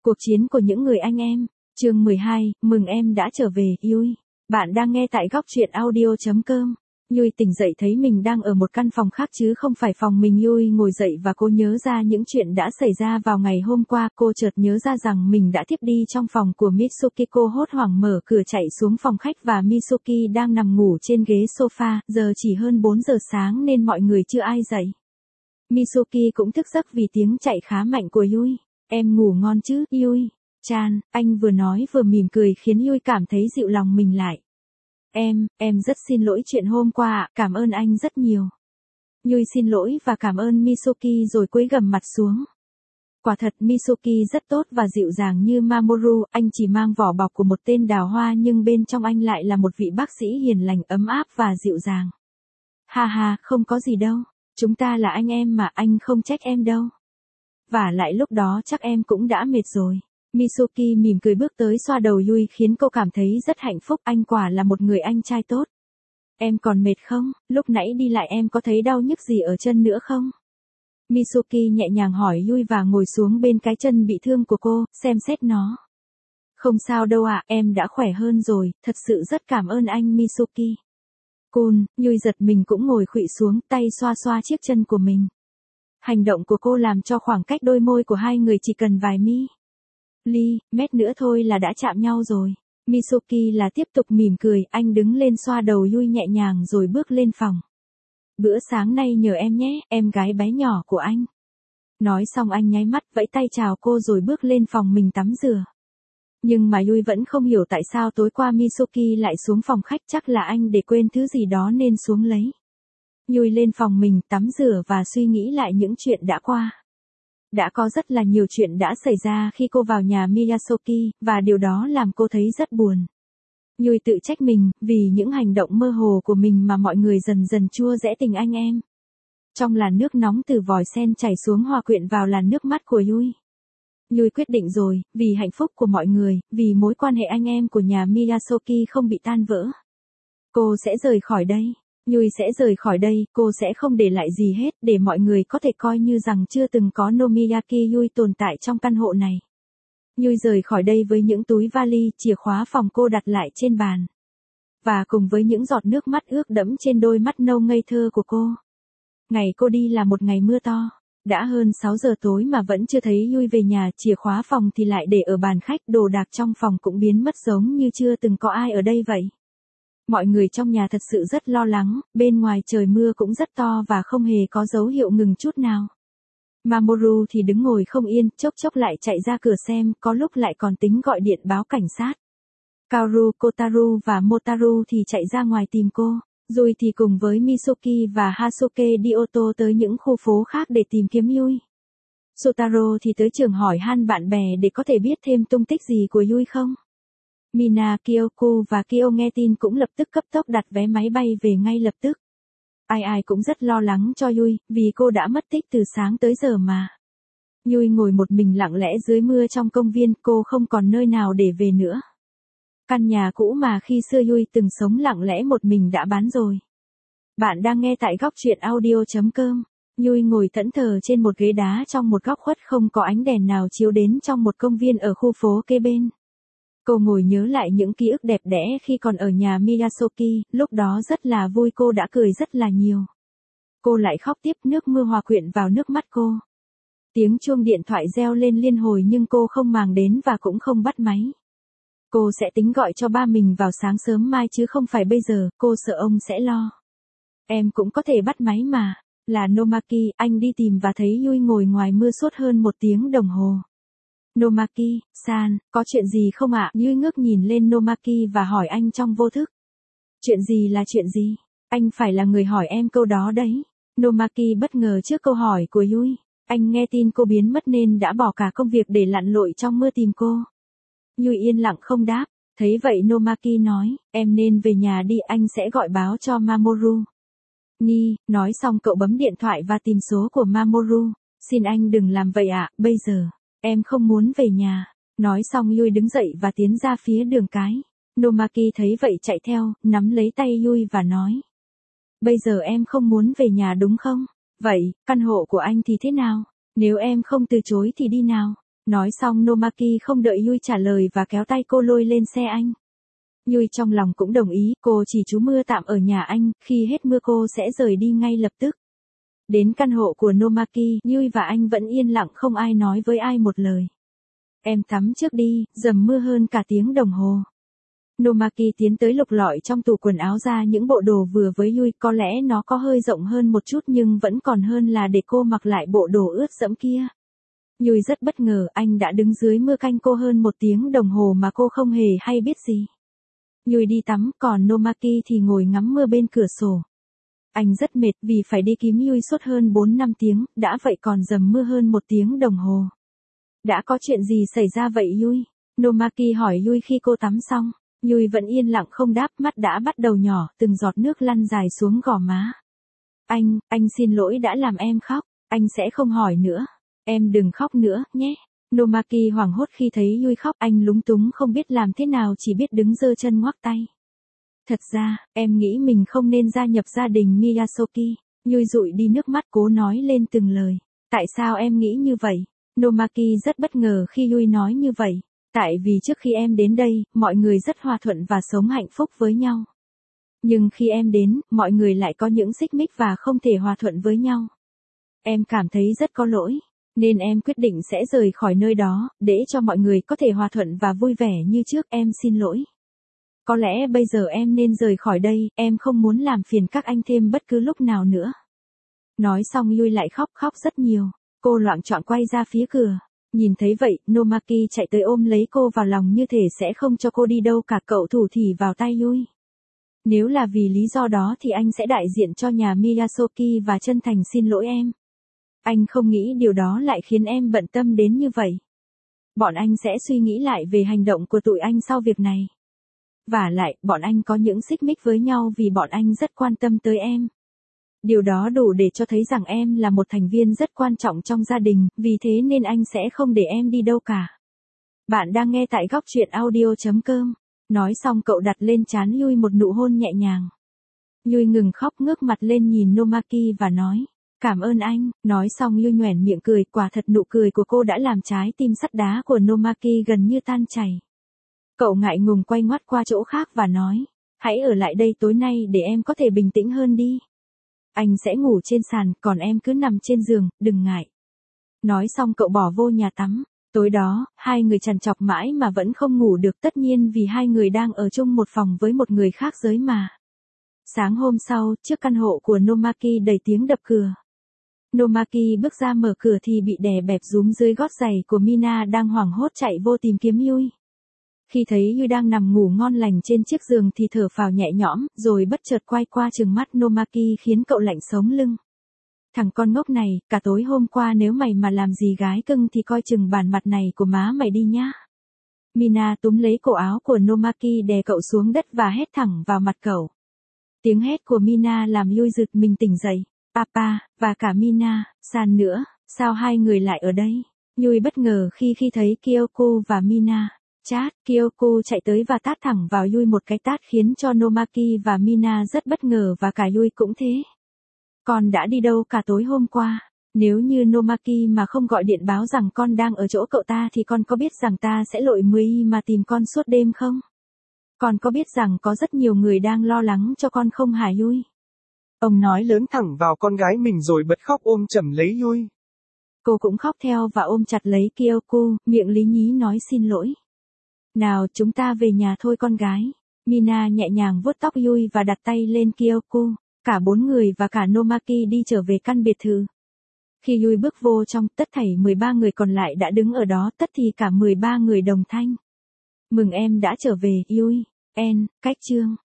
Cuộc chiến của những người anh em. Chương 12, mừng em đã trở về, Yui. Bạn đang nghe tại góc truyện audio.com. Yui tỉnh dậy thấy mình đang ở một căn phòng khác chứ không phải phòng mình. Yui ngồi dậy và cô nhớ ra những chuyện đã xảy ra vào ngày hôm qua. Cô chợt nhớ ra rằng mình đã thiếp đi trong phòng của Mitsuki. Cô hốt hoảng mở cửa chạy xuống phòng khách và Mitsuki đang nằm ngủ trên ghế sofa. Giờ chỉ hơn 4 giờ sáng nên mọi người chưa ai dậy. Mitsuki cũng thức giấc vì tiếng chạy khá mạnh của Yui. Em ngủ ngon chứ, Yui? Chan, anh vừa nói vừa mỉm cười khiến Yui cảm thấy dịu lòng mình lại. Em rất xin lỗi chuyện hôm qua ạ, cảm ơn anh rất nhiều. Yui xin lỗi và cảm ơn Mitsuki rồi cúi gằm mặt xuống. Quả thật Mitsuki rất tốt và dịu dàng như Mamoru, anh chỉ mang vỏ bọc của một tên đào hoa nhưng bên trong anh lại là một vị bác sĩ hiền lành ấm áp và dịu dàng. Ha ha, không có gì đâu, chúng ta là anh em mà, anh không trách em đâu. Và lại lúc đó chắc em cũng đã mệt rồi. Mitsuki mỉm cười bước tới xoa đầu Yui khiến cô cảm thấy rất hạnh phúc, anh quả là một người anh trai tốt. Em còn mệt không? Lúc nãy đi lại em có thấy đau nhức gì ở chân nữa không? Mitsuki nhẹ nhàng hỏi Yui và ngồi xuống bên cái chân bị thương của cô, xem xét nó. Không sao đâu ạ, em đã khỏe hơn rồi, thật sự rất cảm ơn anh Mitsuki. Cool, Yui giật mình cũng ngồi khuỵu xuống, tay xoa xoa chiếc chân của mình. Hành động của cô làm cho khoảng cách đôi môi của hai người chỉ cần vài mét nữa thôi là đã chạm nhau rồi. Mitsuki là tiếp tục mỉm cười, anh đứng lên xoa đầu Yui nhẹ nhàng rồi bước lên phòng. Bữa sáng nay nhờ em nhé, em gái bé nhỏ của anh. Nói xong anh nháy mắt vẫy tay chào cô rồi bước lên phòng mình tắm rửa. Nhưng mà Yui vẫn không hiểu tại sao tối qua Mitsuki lại xuống phòng khách, chắc là anh để quên thứ gì đó nên xuống lấy. Yui lên phòng mình tắm rửa và suy nghĩ lại những chuyện đã qua. Đã có rất là nhiều chuyện đã xảy ra khi cô vào nhà Miyasoki, và điều đó làm cô thấy rất buồn. Yui tự trách mình, vì những hành động mơ hồ của mình mà mọi người dần dần chua rẽ tình anh em. Trong làn nước nóng từ vòi sen chảy xuống hòa quyện vào làn nước mắt của Yui. Yui quyết định rồi, vì hạnh phúc của mọi người, vì mối quan hệ anh em của nhà Miyasoki không bị tan vỡ. Cô sẽ rời khỏi đây. Yui sẽ rời khỏi đây, cô sẽ không để lại gì hết, để mọi người có thể coi như rằng chưa từng có Nomiyaki Yui tồn tại trong căn hộ này. Yui rời khỏi đây với những túi vali, chìa khóa phòng cô đặt lại trên bàn. Và cùng với những giọt nước mắt ướt đẫm trên đôi mắt nâu ngây thơ của cô. Ngày cô đi là một ngày mưa to. Đã hơn 6 giờ tối mà vẫn chưa thấy Yui về nhà, chìa khóa phòng thì lại để ở bàn khách, đồ đạc trong phòng cũng biến mất giống như chưa từng có ai ở đây vậy. Mọi người trong nhà thật sự rất lo lắng, bên ngoài trời mưa cũng rất to và không hề có dấu hiệu ngừng chút nào. Mamoru thì đứng ngồi không yên, chốc chốc lại chạy ra cửa xem, có lúc lại còn tính gọi điện báo cảnh sát. Kaoru, Kotaru và Motaru thì chạy ra ngoài tìm cô. Yui thì cùng với Mitsuki và Hasuke đi ô tô tới những khu phố khác để tìm kiếm Yui. Sotaro thì tới trường hỏi han bạn bè để có thể biết thêm tung tích gì của Yui không. Mina, Kyoku và Kyo nghe tin cũng lập tức cấp tốc đặt vé máy bay về ngay lập tức. Ai cũng rất lo lắng cho Yui, vì cô đã mất tích từ sáng tới giờ mà. Yui ngồi một mình lặng lẽ dưới mưa trong công viên, cô không còn nơi nào để về nữa. Căn nhà cũ mà khi xưa Yui từng sống lặng lẽ một mình đã bán rồi. Bạn đang nghe tại góc truyện audio.com. Yui ngồi thẫn thờ trên một ghế đá trong một góc khuất không có ánh đèn nào chiếu đến trong một công viên ở khu phố kế bên. Cô ngồi nhớ lại những ký ức đẹp đẽ khi còn ở nhà Miyasoki, lúc đó rất là vui, cô đã cười rất là nhiều. Cô lại khóc tiếp, nước mưa hòa quyện vào nước mắt cô. Tiếng chuông điện thoại reo lên liên hồi nhưng cô không màng đến và cũng không bắt máy. Cô sẽ tính gọi cho ba mình vào sáng sớm mai chứ không phải bây giờ, cô sợ ông sẽ lo. Em cũng có thể bắt máy mà. Là Nomaki, anh đi tìm và thấy Yui ngồi ngoài mưa suốt hơn 1 tiếng đồng hồ. Nomaki-san, có chuyện gì không ạ? Yui ngước nhìn lên Nomaki và hỏi anh trong vô thức. Chuyện gì là chuyện gì? Anh phải là người hỏi em câu đó đấy. Nomaki bất ngờ trước câu hỏi của Yui. Anh nghe tin cô biến mất nên đã bỏ cả công việc để lặn lội trong mưa tìm cô. Yui yên lặng không đáp. Thấy vậy Nomaki nói, em nên về nhà đi, anh sẽ gọi báo cho Mamoru. Nói xong cậu bấm điện thoại và tìm số của Mamoru. Xin anh đừng làm vậy ạ, bây giờ. Em không muốn về nhà. Nói xong Yui đứng dậy và tiến ra phía đường cái. Nomaki thấy vậy chạy theo, nắm lấy tay Yui và nói. Bây giờ em không muốn về nhà đúng không? Vậy, căn hộ của anh thì thế nào? Nếu em không từ chối thì đi nào? Nói xong Nomaki không đợi Yui trả lời và kéo tay cô lôi lên xe anh. Yui trong lòng cũng đồng ý, cô chỉ trú mưa tạm ở nhà anh, khi hết mưa cô sẽ rời đi ngay lập tức. Đến căn hộ của Nomaki, Yui và anh vẫn yên lặng không ai nói với ai một lời. Em tắm trước đi, dầm mưa hơn cả tiếng đồng hồ. Nomaki tiến tới lục lọi trong tủ quần áo ra những bộ đồ vừa với Yui, có lẽ nó có hơi rộng hơn một chút nhưng vẫn còn hơn là để cô mặc lại bộ đồ ướt đẫm kia. Yui rất bất ngờ, anh đã đứng dưới mưa canh cô hơn 1 tiếng đồng hồ mà cô không hề hay biết gì. Yui đi tắm, còn Nomaki thì ngồi ngắm mưa bên cửa sổ. Anh rất mệt vì phải đi kiếm Yui suốt hơn 4-5 tiếng, đã vậy còn dầm mưa hơn 1 tiếng đồng hồ. Đã có chuyện gì xảy ra vậy Yui? Nomaki hỏi Yui khi cô tắm xong. Yui vẫn yên lặng không đáp, mắt đã bắt đầu nhỏ, từng giọt nước lăn dài xuống gò má. Anh xin lỗi đã làm em khóc, anh sẽ không hỏi nữa. Em đừng khóc nữa, nhé. Nomaki hoảng hốt khi thấy Yui khóc, anh lúng túng không biết làm thế nào chỉ biết đứng giơ chân ngoắc tay. Thật ra, em nghĩ mình không nên gia nhập gia đình Miyasoki. Yui dụi đi nước mắt cố nói lên từng lời. Tại sao em nghĩ như vậy? Nomaki rất bất ngờ khi Yui nói như vậy. Tại vì trước khi em đến đây, mọi người rất hòa thuận và sống hạnh phúc với nhau. Nhưng khi em đến, mọi người lại có những xích mích và không thể hòa thuận với nhau. Em cảm thấy rất có lỗi, nên em quyết định sẽ rời khỏi nơi đó, để cho mọi người có thể hòa thuận và vui vẻ như trước. Em xin lỗi. Có lẽ bây giờ em nên rời khỏi đây, em không muốn làm phiền các anh thêm bất cứ lúc nào nữa. Nói xong Yui lại khóc rất nhiều. Cô loạng choạng quay ra phía cửa. Nhìn thấy vậy, Nomaki chạy tới ôm lấy cô vào lòng như thể sẽ không cho cô đi đâu cả. Cậu thủ thỉ vào tay Yui. Nếu là vì lý do đó thì anh sẽ đại diện cho nhà Miyasoki và chân thành xin lỗi em. Anh không nghĩ điều đó lại khiến em bận tâm đến như vậy. Bọn anh sẽ suy nghĩ lại về hành động của tụi anh sau việc này. Vả lại, bọn anh có những xích mích với nhau vì bọn anh rất quan tâm tới em. Điều đó đủ để cho thấy rằng em là một thành viên rất quan trọng trong gia đình, vì thế nên anh sẽ không để em đi đâu cả. Bạn đang nghe tại góc truyện audio.com. Nói xong cậu đặt lên trán Yui một nụ hôn nhẹ nhàng. Yui ngừng khóc ngước mặt lên nhìn Nomaki và nói, cảm ơn anh. Nói xong Yui nhoẻn miệng cười, quả thật nụ cười của cô đã làm trái tim sắt đá của Nomaki gần như tan chảy. Cậu ngại ngùng quay ngoắt qua chỗ khác và nói, hãy ở lại đây tối nay để em có thể bình tĩnh hơn đi. Anh sẽ ngủ trên sàn, còn em cứ nằm trên giường, đừng ngại. Nói xong cậu bỏ vô nhà tắm. Tối đó, hai người trằn trọc mãi mà vẫn không ngủ được, tất nhiên vì hai người đang ở chung một phòng với một người khác giới mà. Sáng hôm sau, trước căn hộ của Nomaki đầy tiếng đập cửa. Nomaki bước ra mở cửa thì bị đè bẹp rúm dưới gót giày của Mina đang hoảng hốt chạy vô tìm kiếm Yui. Khi thấy Yui đang nằm ngủ ngon lành trên chiếc giường thì thở phào nhẹ nhõm, rồi bất chợt quay qua trừng mắt Nomaki khiến cậu lạnh sống lưng. Thằng con ngốc này, cả tối hôm qua nếu mày mà làm gì gái cưng thì coi chừng bản mặt này của má mày đi nhá. Mina túm lấy cổ áo của Nomaki đè cậu xuống đất và hét thẳng vào mặt cậu. Tiếng hét của Mina làm Yui giật mình tỉnh dậy. Papa, và cả Mina, San nữa, sao hai người lại ở đây? Yui bất ngờ khi thấy Kyoko và Mina. Chát, Kyoko chạy tới và tát thẳng vào Yui một cái tát khiến cho Nomaki và Mina rất bất ngờ và cả Yui cũng thế. Con đã đi đâu cả tối hôm qua? Nếu như Nomaki mà không gọi điện báo rằng con đang ở chỗ cậu ta thì con có biết rằng ta sẽ lội 10 mà tìm con suốt đêm không? Con có biết rằng có rất nhiều người đang lo lắng cho con không hả Yui? Ông nói lớn thẳng vào con gái mình rồi bật khóc ôm chầm lấy Yui. Cô cũng khóc theo và ôm chặt lấy Kyoko, miệng lý nhí nói xin lỗi. Nào chúng ta về nhà thôi con gái. Mina nhẹ nhàng vuốt tóc Yui và đặt tay lên Kyoko. Cả 4 người và cả Nomaki đi trở về căn biệt thự. Khi Yui bước vô trong, tất thảy 13 người còn lại đã đứng ở đó, tất thì cả 13 người đồng thanh. Mừng em đã trở về, Yui. Cách chương.